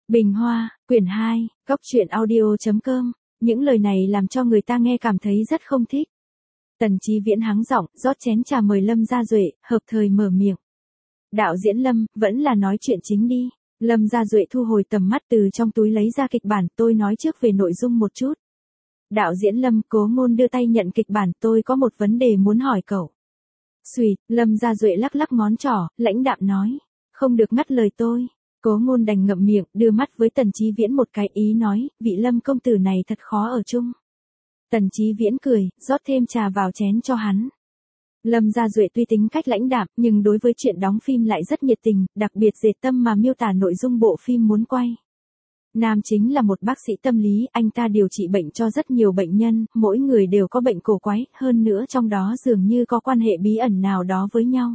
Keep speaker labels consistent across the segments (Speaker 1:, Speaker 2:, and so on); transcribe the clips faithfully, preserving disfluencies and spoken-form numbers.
Speaker 1: Bình Hoa, quyển hai, góc truyện audio.com, những lời này làm cho người ta nghe cảm thấy rất không thích. Tần Chí Viễn hắng giọng, rót chén trà mời Lâm Gia Duệ, hợp thời mở miệng. Đạo diễn Lâm, vẫn là nói chuyện chính đi. Lâm Gia Duệ thu hồi tầm mắt từ trong túi lấy ra kịch bản, tôi nói trước về nội dung một chút. Đạo diễn Lâm, Cố Ngôn đưa tay nhận kịch bản, tôi có một vấn đề muốn hỏi cậu. Xùi, Lâm Gia Duệ lắc lắc ngón trỏ, lãnh đạm nói, không được ngắt lời tôi. Cố Ngôn đành ngậm miệng, đưa mắt với Tần Chí Viễn một cái ý nói, vị Lâm công tử này thật khó ở chung. Tần Chí Viễn cười, rót thêm trà vào chén cho hắn. Lâm Gia Duệ tuy tính cách lãnh đạm, nhưng đối với chuyện đóng phim lại rất nhiệt tình, đặc biệt dệt tâm mà miêu tả nội dung bộ phim muốn quay. Nam chính là một bác sĩ tâm lý, anh ta điều trị bệnh cho rất nhiều bệnh nhân, mỗi người đều có bệnh cổ quái, hơn nữa trong đó dường như có quan hệ bí ẩn nào đó với nhau.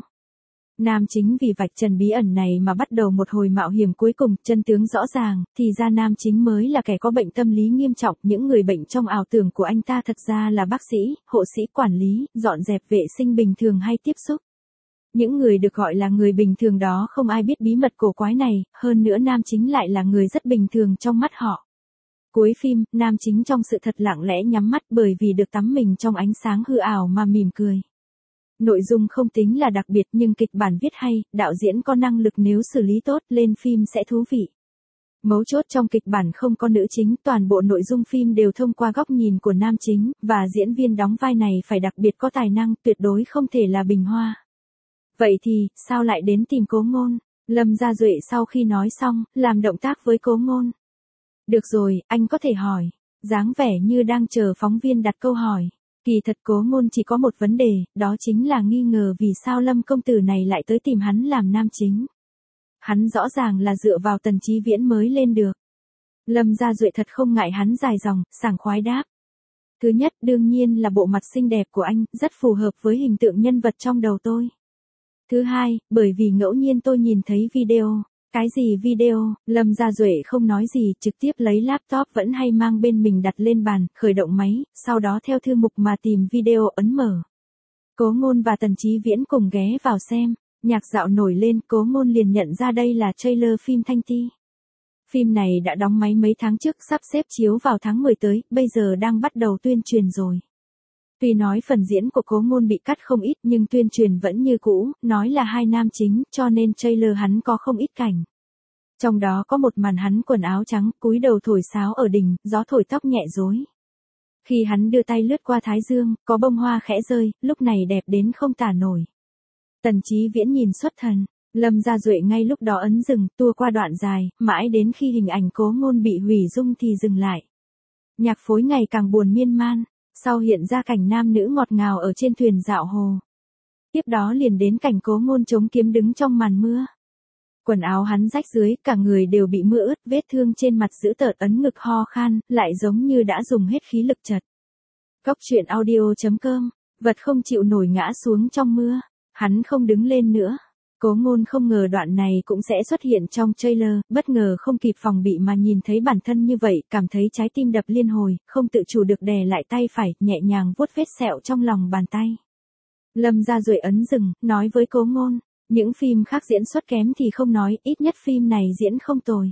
Speaker 1: Nam chính vì vạch trần bí ẩn này mà bắt đầu một hồi mạo hiểm, cuối cùng chân tướng rõ ràng, thì ra nam chính mới là kẻ có bệnh tâm lý nghiêm trọng, những người bệnh trong ảo tưởng của anh ta thật ra là bác sĩ, hộ sĩ, quản lý, dọn dẹp vệ sinh bình thường hay tiếp xúc. Những người được gọi là người bình thường đó không ai biết bí mật cổ quái này, hơn nữa nam chính lại là người rất bình thường trong mắt họ. Cuối phim, nam chính trong sự thật lặng lẽ nhắm mắt bởi vì được tắm mình trong ánh sáng hư ảo mà mỉm cười. Nội dung không tính là đặc biệt nhưng kịch bản viết hay, đạo diễn có năng lực, nếu xử lý tốt lên phim sẽ thú vị. Mấu chốt trong kịch bản không có nữ chính, toàn bộ nội dung phim đều thông qua góc nhìn của nam chính, và diễn viên đóng vai này phải đặc biệt có tài năng, tuyệt đối không thể là Bình Hoa. Vậy thì, sao lại đến tìm Cố Ngôn? Lâm Gia Duệ sau khi nói xong, làm động tác với Cố Ngôn. Được rồi, anh có thể hỏi. Dáng vẻ như đang chờ phóng viên đặt câu hỏi. Kỳ thật Cố Ngôn chỉ có một vấn đề, đó chính là nghi ngờ vì sao Lâm công tử này lại tới tìm hắn làm nam chính. Hắn rõ ràng là dựa vào Tần Chí Viễn mới lên được. Lâm Gia Duệ thật không ngại hắn dài dòng, sảng khoái đáp. Thứ nhất, đương nhiên là bộ mặt xinh đẹp của anh, rất phù hợp với hình tượng nhân vật trong đầu tôi. Thứ hai, bởi vì ngẫu nhiên tôi nhìn thấy video. Cái gì video? Lâm Gia Duệ không nói gì, trực tiếp lấy laptop vẫn hay mang bên mình đặt lên bàn, khởi động máy, sau đó theo thư mục mà tìm video ấn mở. Cố Ngôn và Tần Chí Viễn cùng ghé vào xem, nhạc dạo nổi lên, Cố Ngôn liền nhận ra đây là trailer phim Thanh Ti. Phim này đã đóng máy mấy tháng trước, sắp xếp chiếu vào tháng mười tới, bây giờ đang bắt đầu tuyên truyền rồi. Tuy nói phần diễn của Cố Ngôn bị cắt không ít nhưng tuyên truyền vẫn như cũ, nói là hai nam chính, cho nên trailer hắn có không ít cảnh. Trong đó có một màn hắn quần áo trắng, cúi đầu thổi sáo ở đình, gió thổi tóc nhẹ rối. Khi hắn đưa tay lướt qua thái dương, có bông hoa khẽ rơi, lúc này đẹp đến không tả nổi. Tần Chí Viễn nhìn xuất thần, Lâm Gia Duệ ngay lúc đó ấn dừng, tua qua đoạn dài, mãi đến khi hình ảnh Cố Ngôn bị hủy dung thì dừng lại. Nhạc phối ngày càng buồn miên man. Sau hiện ra cảnh nam nữ ngọt ngào ở trên thuyền dạo hồ. Tiếp đó liền đến cảnh Cố Ngôn chống kiếm đứng trong màn mưa. Quần áo hắn rách dưới, cả người đều bị mưa ướt, vết thương trên mặt dữ tợn, ấn ngực ho khan, lại giống như đã dùng hết khí lực chật. Góc truyện audio.com, vật không chịu nổi ngã xuống trong mưa, hắn không đứng lên nữa. Cố Ngôn không ngờ đoạn này cũng sẽ xuất hiện trong trailer, bất ngờ không kịp phòng bị mà nhìn thấy bản thân như vậy, cảm thấy trái tim đập liên hồi, không tự chủ được đè lại tay phải, nhẹ nhàng vuốt vết sẹo trong lòng bàn tay. Lâm Gia Duệ ấn dừng, nói với Cố Ngôn, những phim khác diễn xuất kém thì không nói, ít nhất phim này diễn không tồi.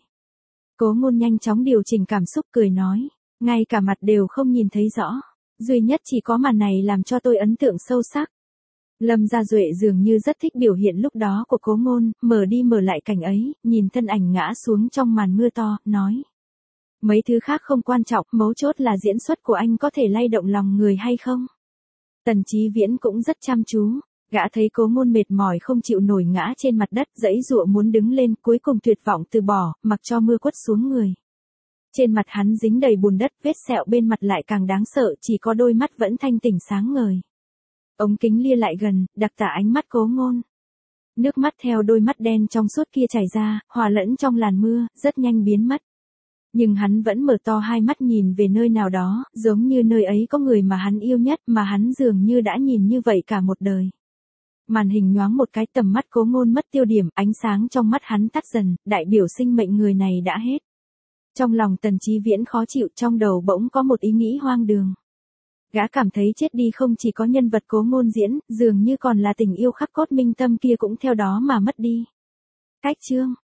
Speaker 1: Cố Ngôn nhanh chóng điều chỉnh cảm xúc cười nói, ngay cả mặt đều không nhìn thấy rõ, duy nhất chỉ có màn này làm cho tôi ấn tượng sâu sắc. Lâm Gia Duệ dường như rất thích biểu hiện lúc đó của Cố Ngôn, mở đi mở lại cảnh ấy, nhìn thân ảnh ngã xuống trong màn mưa to, nói. Mấy thứ khác không quan trọng, mấu chốt là diễn xuất của anh có thể lay động lòng người hay không. Tần Chí Viễn cũng rất chăm chú, gã thấy Cố Ngôn mệt mỏi không chịu nổi ngã trên mặt đất, giãy giụa muốn đứng lên, cuối cùng tuyệt vọng từ bỏ, mặc cho mưa quất xuống người. Trên mặt hắn dính đầy bùn đất, vết sẹo bên mặt lại càng đáng sợ, chỉ có đôi mắt vẫn thanh tỉnh sáng ngời. Ống kính lia lại gần, đặc tả ánh mắt Cố Ngôn. Nước mắt theo đôi mắt đen trong suốt kia chảy ra, hòa lẫn trong làn mưa, rất nhanh biến mất. Nhưng hắn vẫn mở to hai mắt nhìn về nơi nào đó, giống như nơi ấy có người mà hắn yêu nhất, mà hắn dường như đã nhìn như vậy cả một đời. Màn hình nhoáng một cái, tầm mắt Cố Ngôn mất tiêu điểm, ánh sáng trong mắt hắn tắt dần, đại biểu sinh mệnh người này đã hết. Trong lòng Tần Chí Viễn khó chịu, trong đầu bỗng có một ý nghĩ hoang đường. Gã cảm thấy chết đi không chỉ có nhân vật Cố Ngôn diễn, dường như còn là tình yêu khắc cốt minh tâm kia cũng theo đó mà mất đi. Cách chương